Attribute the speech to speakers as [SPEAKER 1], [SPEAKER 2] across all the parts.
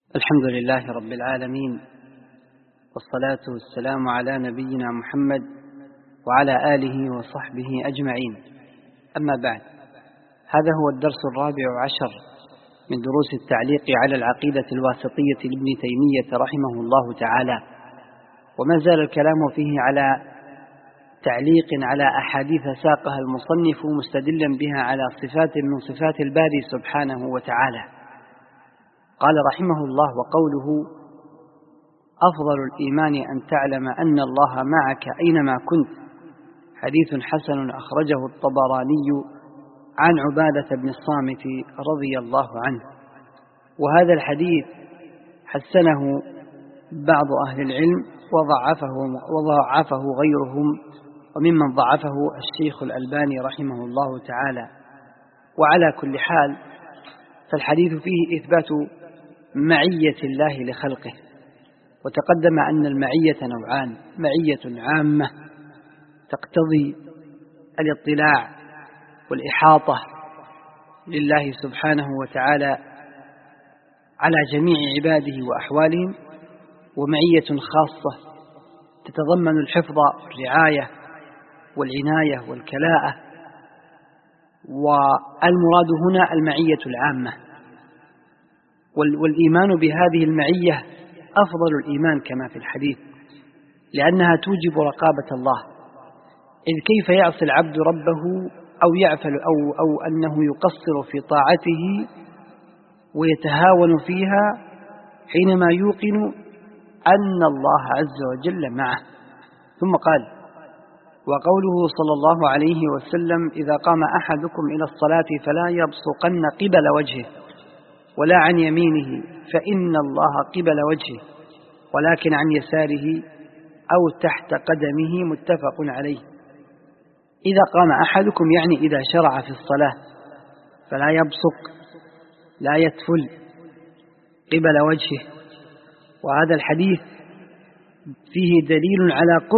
[SPEAKER 1] الحمد لله رب العالمين، والصلاة والسلام على نبينا محمد وعلى آله وصحبه أجمعين. أما بعد، هذا هو الدرس 14 من دروس التعليق على العقيدة الواسطية لابن تيمية رحمه الله تعالى، وما زال الكلام فيه على تعليق على أحاديث ساقها المصنف مستدلا بها على صفات من صفات الباري سبحانه وتعالى. قال رحمه الله: وقوله: أفضل الإيمان أن تعلم أن الله معك أينما كنت، حديث حسن أخرجه الطبراني عن عبادة بن الصامت رضي الله عنه. وهذا الحديث حسنه بعض أهل العلم وضعفه غيرهم، وممن ضعفه الشيخ الألباني رحمه الله تعالى. وعلى كل حال، فالحديث فيه إثبات معية الله لخلقه، وتقدم أن المعية نوعان: معية عامة تقتضي الاطلاع والإحاطة لله سبحانه وتعالى على جميع عباده وأحوالهم، ومعية خاصة تتضمن الحفظ والرعاية والعناية والكلاءة. والمراد هنا المعية العامة، والإيمان بهذه المعية أفضل الإيمان كما في الحديث، لأنها توجب رقابة الله. إذ كيف يعصي العبد ربه أو يعفل أو أنه يقصر في طاعته ويتهاون فيها حينما يوقن أن الله عز وجل معه. ثم قال: وقوله صلى الله عليه وسلم: إذا قام أحدكم إلى الصلاة فلا يبصقن قبل وجهه ولا عن يمينه فإن الله قبل وجهه، ولكن عن يساره أو تحت قدمه، متفق عليه. إذا قام أحدكم يعني إذا شرع في الصلاة، فلا يبصق، لا يتفل قبل وجهه. وهذا الحديث فيه دليل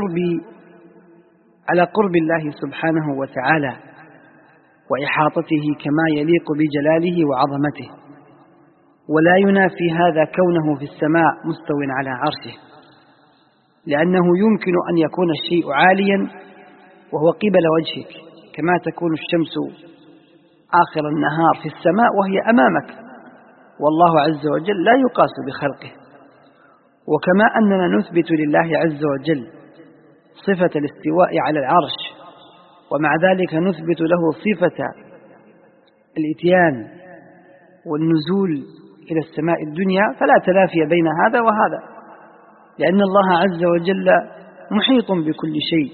[SPEAKER 1] على قرب الله سبحانه وتعالى وإحاطته كما يليق بجلاله وعظمته. ولا ينافي هذا كونه في السماء مستو على عرشه، لأنه يمكن أن يكون الشيء عاليا وهو قبل وجهك، كما تكون الشمس آخر النهار في السماء وهي أمامك، والله عز وجل لا يقاس بخلقه. وكما أننا نثبت لله عز وجل صفة الاستواء على العرش، ومع ذلك نثبت له صفة الإتيان والنزول إلى السماء الدنيا، فلا تنافي بين هذا وهذا، لأن الله عز وجل محيط بكل شيء،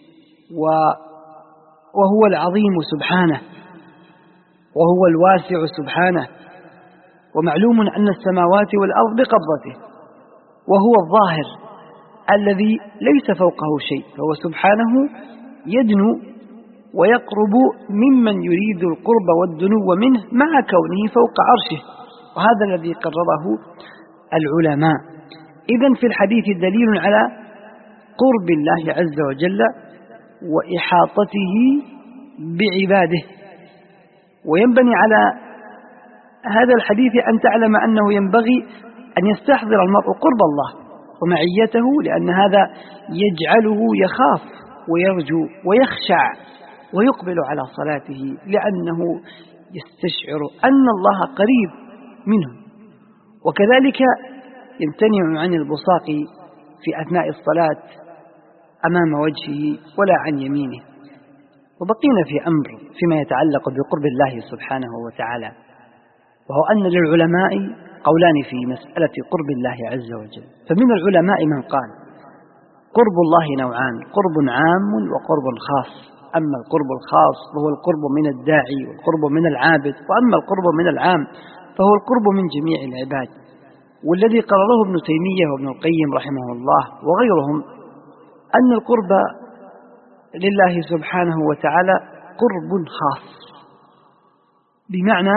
[SPEAKER 1] وهو العظيم سبحانه، وهو الواسع سبحانه. ومعلوم أن السماوات والأرض بقبضته، وهو الظاهر الذي ليس فوقه شيء، فهو سبحانه يدنو ويقرب ممن يريد القرب والدنو منه مع كونه فوق عرشه، وهذا الذي قرره العلماء. إذن في الحديث دليل على قرب الله عز وجل وإحاطته بعباده. وينبني على هذا الحديث أن تعلم أنه ينبغي أن يستحضر المرء قرب الله ومعيته، لأن هذا يجعله يخاف ويرجو ويخشع ويقبل على صلاته، لأنه يستشعر أن الله قريب منه. وكذلك يمتنع عن البصاق في أثناء الصلاة أمام وجهه ولا عن يمينه. وبقينا في أمر فيما يتعلق بقرب الله سبحانه وتعالى، وهو أن للعلماء قولان في مسألة قرب الله عز وجل. فمن العلماء من قال: قرب الله نوعان، قرب عام وقرب خاص. أما القرب الخاص فهو القرب من الداعي والقرب من العابد، وأما القرب من العام فهو القرب من جميع العباد. والذي قرره ابن تيمية وابن القيم رحمه الله وغيرهم أن القرب لله سبحانه وتعالى قرب خاص، بمعنى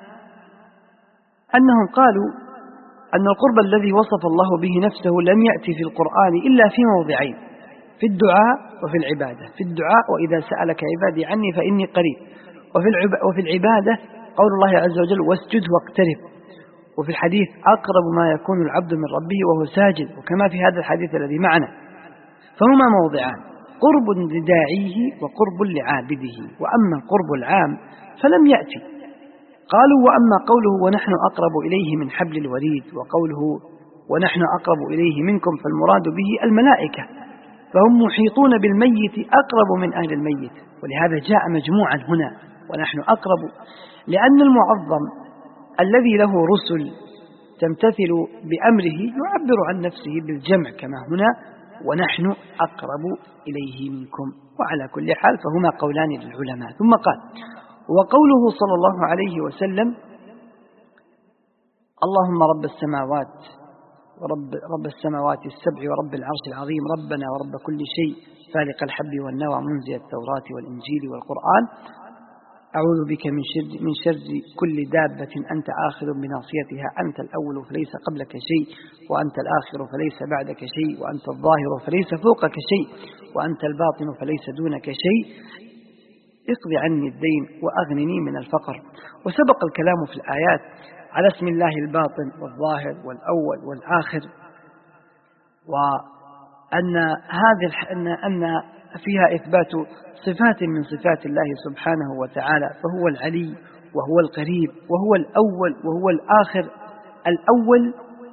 [SPEAKER 1] أنهم قالوا أن القرب الذي وصف الله به نفسه لم يأتي في القرآن إلا في موضعين: في الدعاء وفي العبادة. في الدعاء: وإذا سألك عبادي عني فإني قريب. وفي العبادة قول الله عز وجل: واسجد واقترب. وفي الحديث أقرب ما يكون العبد من ربه وهو ساجد، وكما في هذا الحديث الذي معنا. فهما موضعان: قرب لداعيه وقرب لعابده. وأما القرب العام فلم يأتي. قالوا: وأما قوله ونحن أقرب إليه من حبل الوريد، وقوله ونحن أقرب إليه منكم، فالمراد به الملائكة، فهم محيطون بالميت أقرب من أهل الميت، ولهذا جاء مجموعا هنا ونحن أقرب، لأن المعظم الذي له رسل تمتثل بأمره يعبر عن نفسه بالجمع كما هنا ونحن أقرب إليه منكم. وعلى كل حال فهما قولان للعلماء. ثم قال: وقوله صلى الله عليه وسلم: اللهم رب السماوات رب السماوات السبع ورب العرش العظيم، ربنا ورب كل شيء، فالق الحب والنوى، منزل التوراة والإنجيل والقرآن، أعوذ بك من شر كل دابة أنت آخذ بناصيتها، أنت الأول فليس قبلك شيء، وأنت الآخر فليس بعدك شيء، وأنت الظاهر فليس فوقك شيء، وأنت الباطن فليس دونك شيء، اقض عني الدين وأغنني من الفقر. وسبق الكلام في الآيات على اسم الله الباطن والظاهر والأول والآخر، أن فيها إثبات صفات من صفات الله سبحانه وتعالى، فهو العلي وهو القريب وهو الأول وهو الآخر. الأول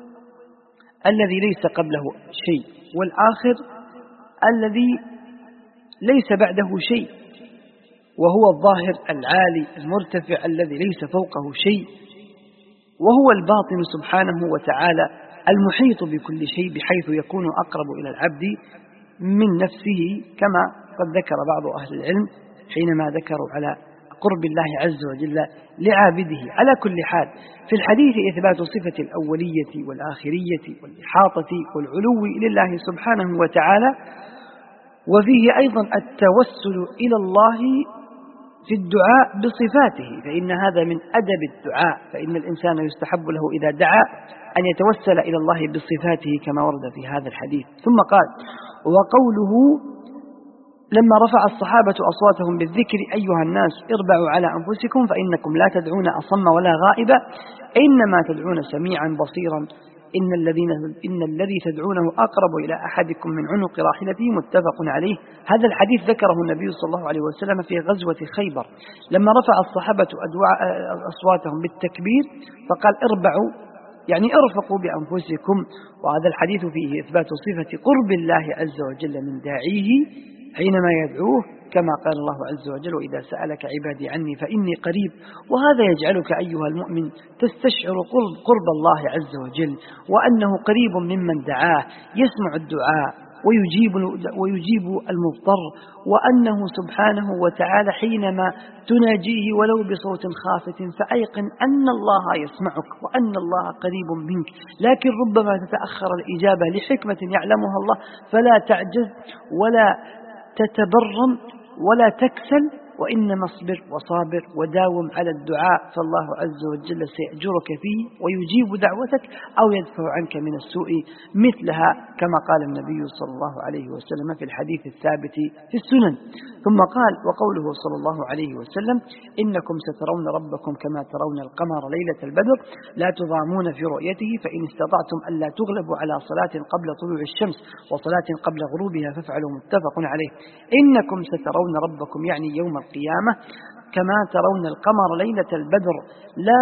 [SPEAKER 1] الذي ليس قبله شيء، والآخر الذي ليس بعده شيء، وهو الظاهر العالي المرتفع الذي ليس فوقه شيء، وهو الباطن سبحانه وتعالى المحيط بكل شيء، بحيث يكون أقرب إلى العبد من نفسه، كما قد ذكر بعض أهل العلم حينما ذكروا على قرب الله عز وجل لعابده. على كل حال في الحديث إثبات صفة الأولية والآخرية والإحاطة والعلو لله سبحانه وتعالى، وفيه أيضا التوسل إلى الله في الدعاء بصفاته، فإن هذا من أدب الدعاء، فإن الإنسان يستحب له إذا دعا أن يتوسل إلى الله بصفاته كما ورد في هذا الحديث. ثم قال: وقوله لما رفع الصحابة أصواتهم بالذكر: أيها الناس اربعوا على أنفسكم فإنكم لا تدعون أصم ولا غائبا، إنما تدعون سميعا بصيرا، إن الذي تدعونه أقرب إلى أحدكم من عنق راحلته، متفق عليه. هذا الحديث ذكره النبي صلى الله عليه وسلم في غزوة خيبر، لما رفع الصحابة أصواتهم بالتكبير فقال: اربعوا، يعني ارفقوا بأنفسكم. وهذا الحديث فيه إثبات صفة قرب الله عز وجل من داعيه حينما يدعوه، كما قال الله عز وجل: وإذا سألك عبادي عني فإني قريب. وهذا يجعلك أيها المؤمن تستشعر قرب الله عز وجل، وأنه قريب ممن دعاه، يسمع الدعاء ويجيب المضطر، وأنه سبحانه وتعالى حينما تناجيه ولو بصوت خافت فأيقن أن الله يسمعك وأن الله قريب منك، لكن ربما تتأخر الإجابة لحكمة يعلمها الله، فلا تعجز ولا تتبرم ولا تكسل، وإنما اصبر وصابر وداوم على الدعاء، فالله عز وجل سيأجرك فيه ويجيب دعوتك أو يدفع عنك من السوء مثلها، كما قال النبي صلى الله عليه وسلم في الحديث الثابت في السنن. ثم قال: وقوله صلى الله عليه وسلم: إنكم سترون ربكم كما ترون القمر ليلة البدر لا تضامون في رؤيته، فإن استطعتم ألا تغلبوا على صلاة قبل طلوع الشمس وصلاة قبل غروبها فافعلوا، متفق عليه. إنكم سترون ربكم يعني يوم القيامة كما ترون القمر ليلة البدر لا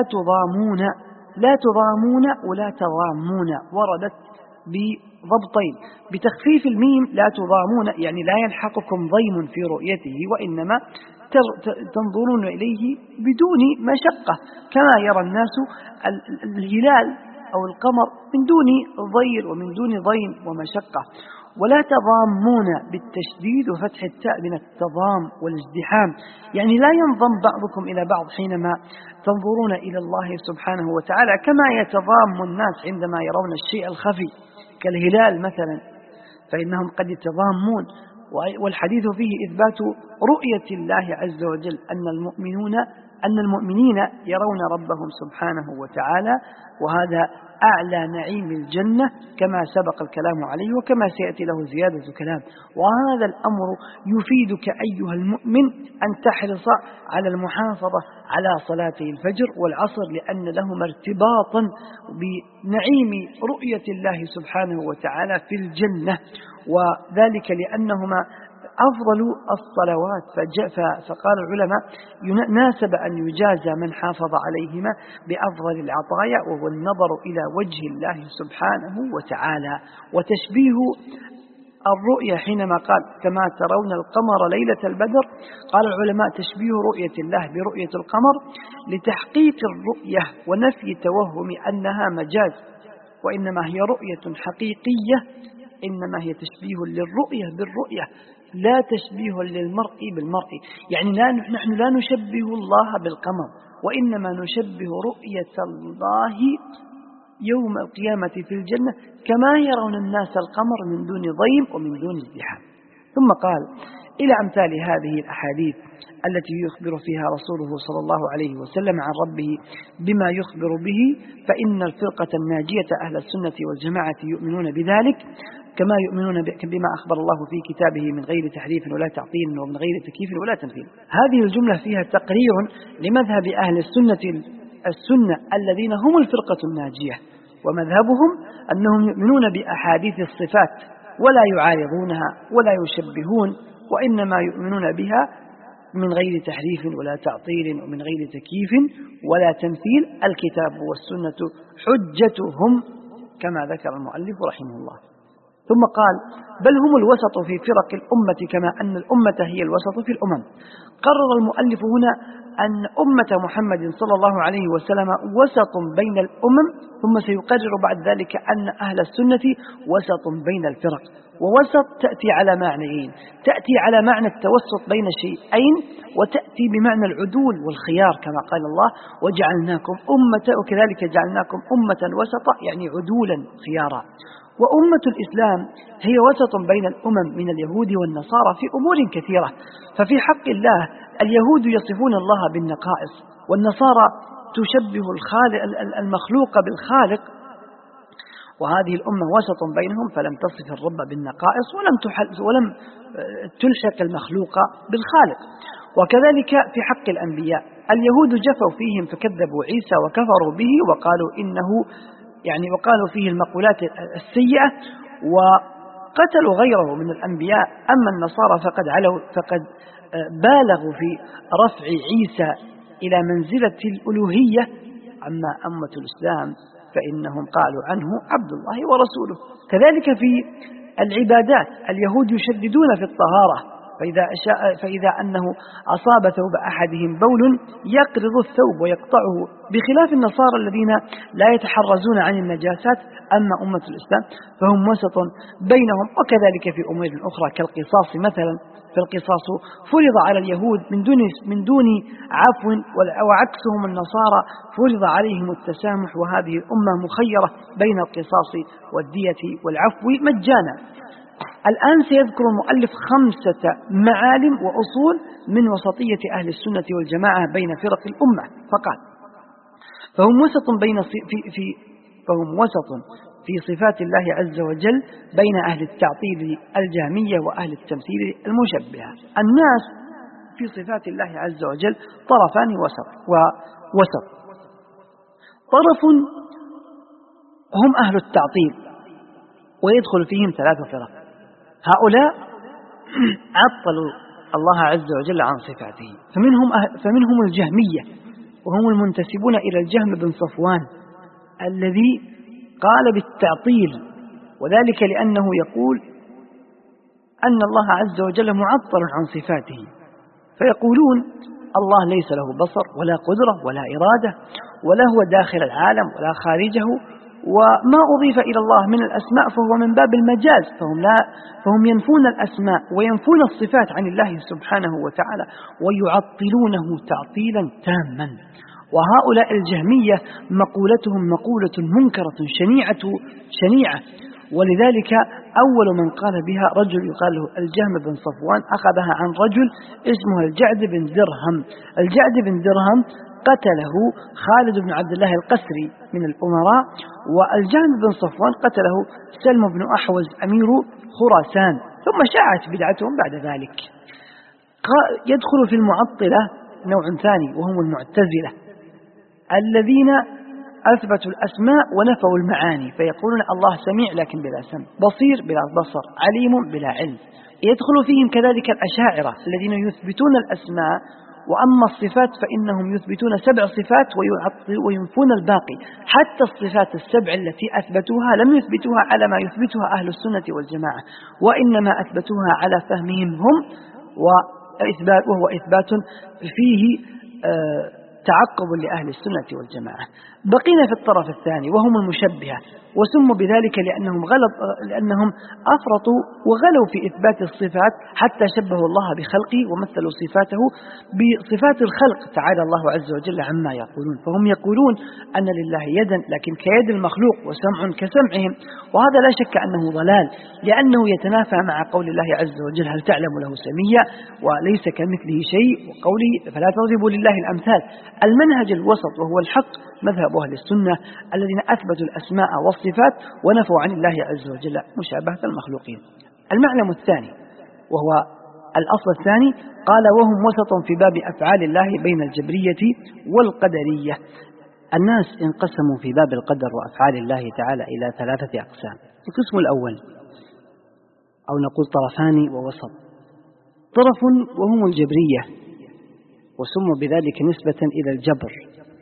[SPEAKER 1] تضامون ولا تضامون، وردت بضبطين: بتخفيف الميم لا تضامون يعني لا يلحقكم ضيم في رؤيته، وإنما تنظرون إليه بدون مشقة، كما يرى الناس الهلال أو القمر من دون ضير ومن دون ضيم ومشقة. ولا تضامون بالتشديد وفتح التاء من التضام والازدحام، يعني لا ينضم بعضكم إلى بعض حينما تنظرون إلى الله سبحانه وتعالى، كما يتضام الناس عندما يرون الشيء الخفي كالهلال مثلا، فإنهم قد يتضامون. والحديث فيه إثبات رؤية الله عز وجل، أن المؤمنون أن المؤمنين يرون ربهم سبحانه وتعالى، وهذا أعلى نعيم الجنة كما سبق الكلام عليه وكما سيأتي له زيادة كلام. وهذا الأمر يفيدك أيها المؤمن أن تحرص على المحافظة على صلاتي الفجر والعصر، لأن لهما ارتباطا بنعيم رؤية الله سبحانه وتعالى في الجنة، وذلك لأنهما أفضل الصلوات. فقال العلماء ناسب أن يجازى من حافظ عليهما بأفضل العطايا، وهو النظر إلى وجه الله سبحانه وتعالى. وتشبيه الرؤية حينما قال كما ترون القمر ليلة البدر، قال العلماء تشبيه رؤية الله برؤية القمر لتحقيق الرؤية ونفي توهم أنها مجاز، وإنما هي رؤية حقيقية، إنما هي تشبيه للرؤية بالرؤية لا تشبيه للمرء بالمرء. يعني نحن لا نشبه الله بالقمر، وإنما نشبه رؤية الله يوم القيامة في الجنة كما يرون الناس القمر من دون ضيم ومن دون ازدحام. ثم قال إلى أمثال هذه الأحاديث التي يخبر فيها رسوله صلى الله عليه وسلم عن ربه بما يخبر به، فإن الفرقة الناجية أهل السنة والجماعة يؤمنون بذلك كما يؤمنون بما أخبر الله في كتابه من غير تحريف ولا تعطيل ومن غير تكييف ولا تمثيل. هذه الجملة فيها تقرير لمذهب أهل السنة الذين هم الفرقة الناجية، ومذهبهم أنهم يؤمنون بأحاديث الصفات ولا يعارضونها ولا يشبهون، وإنما يؤمنون بها من غير تحريف ولا تعطيل ومن غير تكييف ولا تمثيل. الكتاب والسنة حجتهم كما ذكر المؤلف رحمه الله. ثم قال بل هم الوسط في فرق الأمة كما أن الأمة هي الوسط في الأمم. قرر المؤلف هنا أن أمة محمد صلى الله عليه وسلم وسط بين الأمم، ثم سيقرر بعد ذلك أن أهل السنة وسط بين الفرق. ووسط تأتي على معنيين، تأتي على معنى التوسط بين شيئين، وتأتي بمعنى العدول والخيار كما قال الله وجعلناكم أمة، وكذلك جعلناكم أمة وسطا يعني عدولا خيارا. وأمة الإسلام هي وسط بين الأمم من اليهود والنصارى في أمور كثيرة. ففي حق الله اليهود يصفون الله بالنقائص، والنصارى تشبه المخلوق بالخالق، وهذه الأمة وسط بينهم فلم تصف الرب بالنقائص ولم تلحق المخلوق بالخالق. وكذلك في حق الأنبياء اليهود جفوا فيهم فكذبوا عيسى وكفروا به وقالوا فيه المقولات السيئة وقتلوا غيره من الأنبياء. أما النصارى فقد بالغوا في رفع عيسى إلى منزلة الألوهية. أما أمة الإسلام فإنهم قالوا عنه عبد الله ورسوله. كذلك في العبادات اليهود يشددون في الطهارة، فإذا أنه أصاب ثوب أحدهم بول يقرض الثوب ويقطعه، بخلاف النصارى الذين لا يتحرزون عن النجاسات. أما أمة الإسلام فهم وسط بينهم. وكذلك في أمور أخرى كالقصاص مثلا، فالقصاص فرض على اليهود من دون عفو، وعكسهم النصارى فرض عليهم التسامح، وهذه الأمة مخيرة بين القصاص والدية والعفو مجانا. الآن سيذكر المؤلف 5 معالم وأصول من وسطية أهل السنة والجماعة بين فرق الأمة. فقال فهم وسط في صفات الله عز وجل بين أهل التعطيل الجهمية وأهل التمثيل المشبهة. الناس في صفات الله عز وجل طرفان ووسط. طرف هم أهل التعطيل ويدخل فيهم 3 فرق. هؤلاء عطلوا الله عز وجل عن صفاته، فمنهم الجهمية، وهم المنتسبون إلى الجهم بن صفوان الذي قال بالتعطيل، وذلك لأنه يقول أن الله عز وجل معطل عن صفاته، فيقولون الله ليس له بصر ولا قدرة ولا إرادة ولا هو داخل العالم ولا خارجه، وما أضيف إلى الله من الأسماء فهو من باب المجاز، فهم ينفون الأسماء وينفون الصفات عن الله سبحانه وتعالى ويعطلونه تعطيلا تاما. وهؤلاء الجهمية مقولتهم مقولة منكرة شنيعة، ولذلك أول من قال بها رجل يقال له الجهم بن صفوان، أخذها عن رجل اسمه الجعد بن درهم. الجعد بن درهم قتله خالد بن عبد الله القسري من الأمراء، والجهم بن صفوان قتله سلم بن أحوز أمير خراسان، ثم شاعت بدعتهم بعد ذلك. يدخل في المعطلة نوع ثاني وهم المعتزلة، الذين أثبتوا الأسماء ونفوا المعاني، فيقولون الله سميع لكن بلا سمع، بصير بلا بصر، عليم بلا علم. يدخل فيهم كذلك الأشاعرة الذين يثبتون الأسماء، وأما الصفات فإنهم يثبتون 7 صفات وينفون الباقي، حتى الصفات ال7 التي أثبتوها لم يثبتوها على ما يثبتها أهل السنة والجماعة، وإنما أثبتوها على فهمهم هم، وهو إثبات فيه تعقب لأهل السنة والجماعة. بقينا في الطرف الثاني وهم المشبهة، وسموا بذلك لأنهم أفرطوا وغلوا في إثبات الصفات حتى شبهوا الله بخلقه ومثلوا صفاته بصفات الخلق تعالى الله عز وجل عما يقولون. فهم يقولون أن لله يدا لكن كيد المخلوق، وسمع كسمعهم، وهذا لا شك أنه ضلال، لأنه يتنافى مع قول الله عز وجل هل تعلم له سميا وليس كمثله شيء، وقوله فلا تضربوا لله الأمثال. المنهج الوسط وهو الحق مذهب أهل السنة الذين أثبتوا الأسماء والصفات ونفوا عن الله عز وجل مشابهة المخلوقين. المعلم الثاني وهو الأصل الثاني، قال وهم وسط في باب أفعال الله بين الجبرية والقدرية. الناس انقسموا في باب القدر وأفعال الله تعالى إلى 3 أقسام. القسم الأول أو نقول طرفان ووسط. طرف وهم الجبرية، وسموا بذلك نسبة إلى الجبر،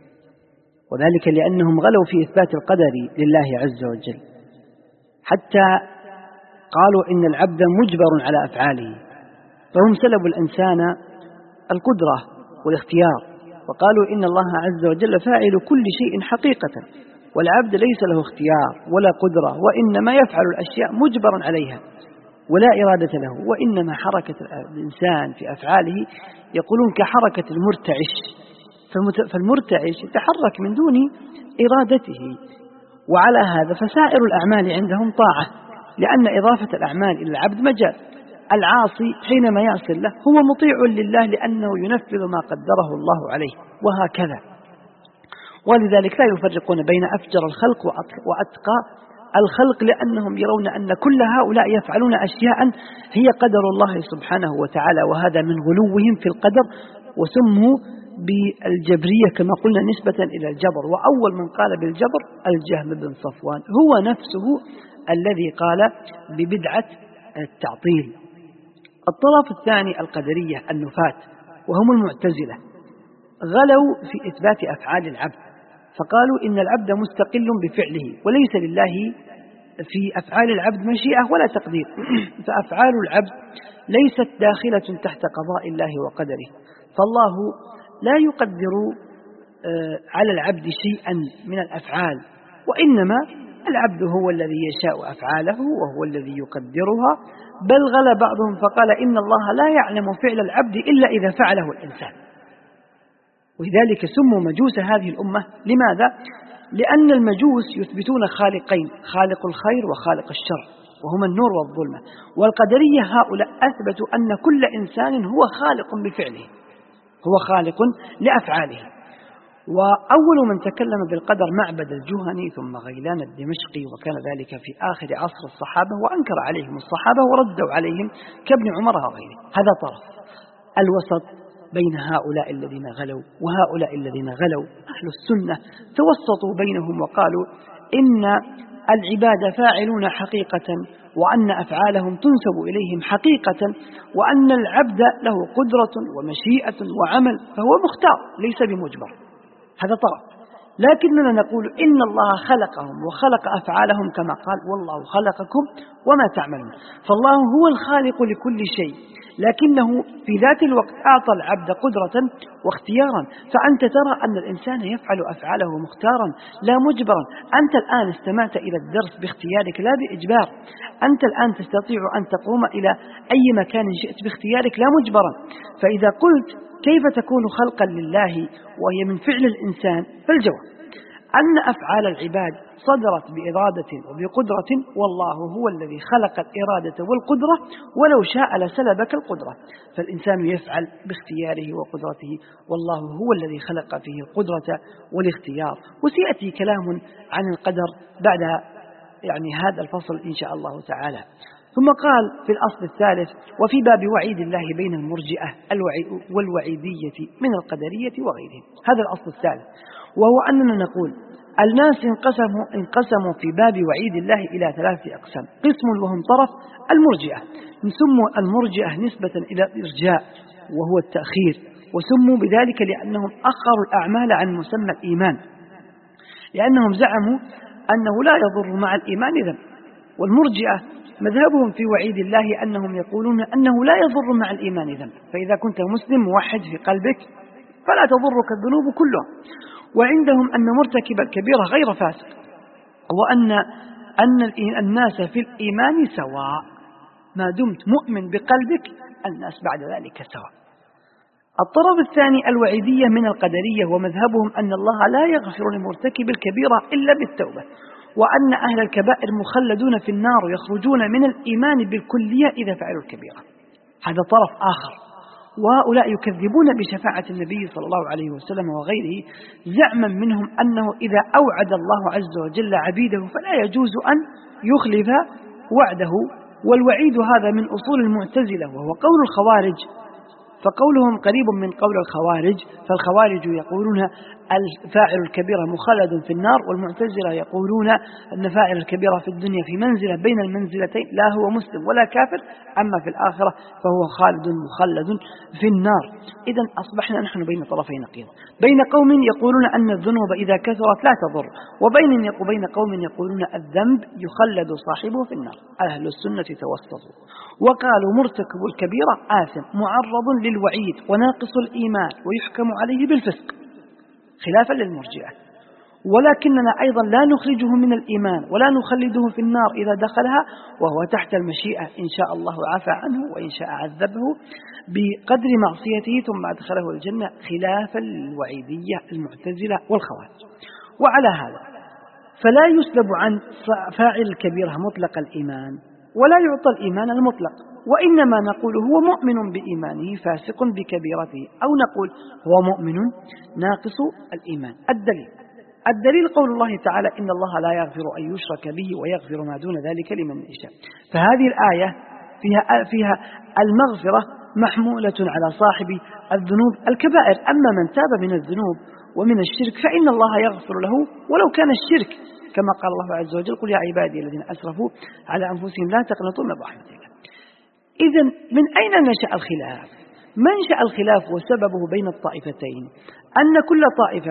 [SPEAKER 1] وذلك لأنهم غلوا في إثبات القدر لله عز وجل، حتى قالوا إن العبد مجبر على أفعاله، فهم سلبوا الإنسان القدرة والاختيار، وقالوا إن الله عز وجل فاعل كل شيء حقيقة، والعبد ليس له اختيار ولا قدرة، وإنما يفعل الأشياء مجبرا عليها ولا إرادة له، وإنما حركة الإنسان في أفعاله يقولون كحركة المرتعش، فالمرتعش يتحرك من دون إرادته. وعلى هذا فسائر الأعمال عندهم طاعة، لأن إضافة الأعمال إلى العبد مجال. العاصي حينما يعصي الله هو مطيع لله لأنه ينفذ ما قدره الله عليه، وهكذا. ولذلك لا يفرقون بين أفجر الخلق وأتقى الخلق، لأنهم يرون أن كل هؤلاء يفعلون أشياء هي قدر الله سبحانه وتعالى، وهذا من غلوهم في القدر، وسموا بالجبرية كما قلنا نسبة إلى الجبر. وأول من قال بالجبر الجهم بن صفوان، هو نفسه الذي قال ببدعة التعطيل. الطرف الثاني القدرية النفاة، وهم المعتزلة، غلوا في إثبات أفعال العبد، فقالوا إن العبد مستقل بفعله، وليس لله في أفعال العبد مشيئة ولا تقدير، فأفعال العبد ليست داخلة تحت قضاء الله وقدره، فالله لا يقدر على العبد شيئا من الأفعال، وإنما العبد هو الذي يشاء أفعاله وهو الذي يقدرها. بل غلا بعضهم فقال إن الله لا يعلم فعل العبد إلا إذا فعله الإنسان، ولذلك سموا مجوس هذه الأمة. لماذا؟ لأن المجوس يثبتون خالقين، خالق الخير وخالق الشر، وهما النور والظلمة. والقدرية هؤلاء أثبتوا أن كل إنسان هو خالق بفعله، هو خالق لأفعاله. وأول من تكلم بالقدر معبد الجهني ثم غيلان الدمشقي، وكان ذلك في آخر عصر الصحابة، وأنكر عليهم الصحابة وردوا عليهم كابن عمر وغيره. هذا طرف. الوسط بين هؤلاء الذين غلوا وهؤلاء الذين غلوا، أهل السنة توسطوا بينهم وقالوا إن العباد فاعلون حقيقة، وأن أفعالهم تنسب إليهم حقيقة، وأن العبد له قدرة ومشيئة وعمل، فهو مختار ليس بمجبر. هذا طرف. لكننا نقول إن الله خلقهم وخلق أفعالهم كما قال والله خلقكم وما تعملون، فالله هو الخالق لكل شيء، لكنه في ذات الوقت أعطى العبد قدرة واختيارا. فأنت ترى أن الإنسان يفعل أفعاله مختارا لا مجبرا. أنت الآن استمعت إلى الدرس باختيارك لا بإجبار، أنت الآن تستطيع أن تقوم إلى أي مكان شئت باختيارك لا مجبرا. فإذا قلت كيف تكون خلقا لله وهي من فعل الإنسان، فالجواب أن أفعال العباد صدرت بإرادة وبقدرة، والله هو الذي خلق الإرادة والقدرة، ولو شاء لسلبك القدرة. فالإنسان يفعل باختياره وقدرته، والله هو الذي خلق فيه القدرة والاختيار. وسيأتي كلام عن القدر بعد هذا الفصل إن شاء الله تعالى. ثم قال في الأصل الثالث: وفي باب وعيد الله بين المرجئة والوعيدية من القدرية وغيرهم. هذا الأصل الثالث، وهو أننا نقول الناس انقسموا في باب وعيد الله إلى 3 أقسام. قسم وهم طرف المرجئة، سموا المرجئة نسبة إلى الإرجاء وهو التأخير، وسموا بذلك لأنهم أخروا الأعمال عن مسمى الإيمان، لأنهم زعموا أنه لا يضر مع الإيمان ذنب. والمرجئة مذهبهم في وعيد الله أنهم يقولون أنه لا يضر مع الإيمان ذنب، فإذا كنت مسلم موحد في قلبك فلا تضرك الذنوب كلها. وعندهم أن مرتكب الكبيرة غير فاسق، وأن الناس في الإيمان سواء، ما دمت مؤمن بقلبك الناس بعد ذلك سواء. الطرف الثاني الوعيدية من القدرية، ومذهبهم أن الله لا يغفر لمرتكب الكبيرة إلا بالتوبة، وأن أهل الكبائر مخلدون في النار يخرجون من الإيمان بالكلية إذا فعلوا الكبيرة. هذا طرف آخر، وهؤلاء يكذبون بشفاعة النبي صلى الله عليه وسلم وغيره، زعما منهم أنه إذا أوعد الله عز وجل عبيده فلا يجوز أن يخلف وعده. والوعيد هذا من أصول المعتزلة، وهو قول الخوارج، فقولهم قريب من قول الخوارج. فالخوارج يقولون الفاعل الكبيرة مخلد في النار، والمعتزلة يقولون أن فاعل الكبيرة في الدنيا في منزلة بين المنزلتين، لا هو مسلم ولا كافر، أما في الآخرة فهو خالد مخلد في النار. إذن أصبحنا نحن بين طرفي نقيض، بين قوم يقولون أن الذنوب إذا كثرت لا تضر، وبين قوم يقولون الذنب يخلد صاحبه في النار. أهل السنة توسطوا وقالوا مرتكب الكبيرة آثم معرض للوعيد وناقص الإيمان ويحكم عليه بالفسق، خلافا للمرجئة. ولكننا أيضا لا نخرجه من الإيمان ولا نخلده في النار إذا دخلها، وهو تحت المشيئة، إن شاء الله عفى عنه وإن شاء عذبه بقدر معصيته ثم أدخله الجنة، خلافا للوعيدية المعتزلة والخوارج. وعلى هذا فلا يسلب عن فاعل الكبيرة مطلق الإيمان ولا يعطى الإيمان المطلق، وإنما نقول هو مؤمن بإيمانه فاسق بكبيرته، أو نقول هو مؤمن ناقص الإيمان. الدليل قول الله تعالى: إن الله لا يغفر أن يشرك به ويغفر ما دون ذلك لمن يشاء. فهذه الآية فيها المغفرة محمولة على صاحب الذنوب الكبائر، أما من تاب من الذنوب ومن الشرك فإن الله يغفر له ولو كان الشرك، كما قال الله عز وجل: قل يا عبادي الذين أسرفوا على أنفسهم لا تقنطوا من رحمة الله. إذن من أين نشأ الخلاف؟ منشأ الخلاف وسببه بين الطائفتين أن كل طائفة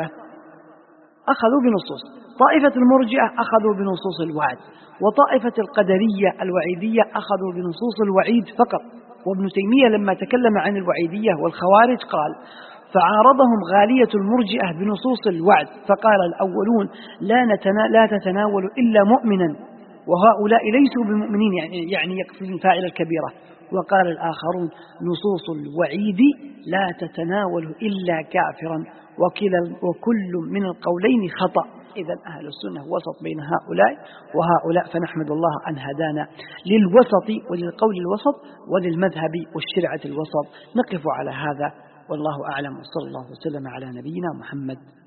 [SPEAKER 1] أخذوا بنصوص، طائفة المرجئة أخذوا بنصوص الوعد، وطائفة القدرية الوعيدية أخذوا بنصوص الوعيد فقط. وابن تيمية لما تكلم عن الوعيدية والخوارج قال: فعارضهم غالية المرجئة بنصوص الوعد، فقال الأولون لا تتناول إلا مؤمنا، وهؤلاء ليسوا بمؤمنين، يعني يقصدون فاعل الكبيرة. وقال الآخرون نصوص الوعيد لا تتناول إلا كافرا، وكل من القولين خطأ. إذا أهل السنة وسط بين هؤلاء وهؤلاء، فنحمد الله أن هدانا للوسط وللقول الوسط وللمذهب والشرعة الوسط. نقف على هذا والله أعلم، وصلى الله وسلم على نبينا محمد.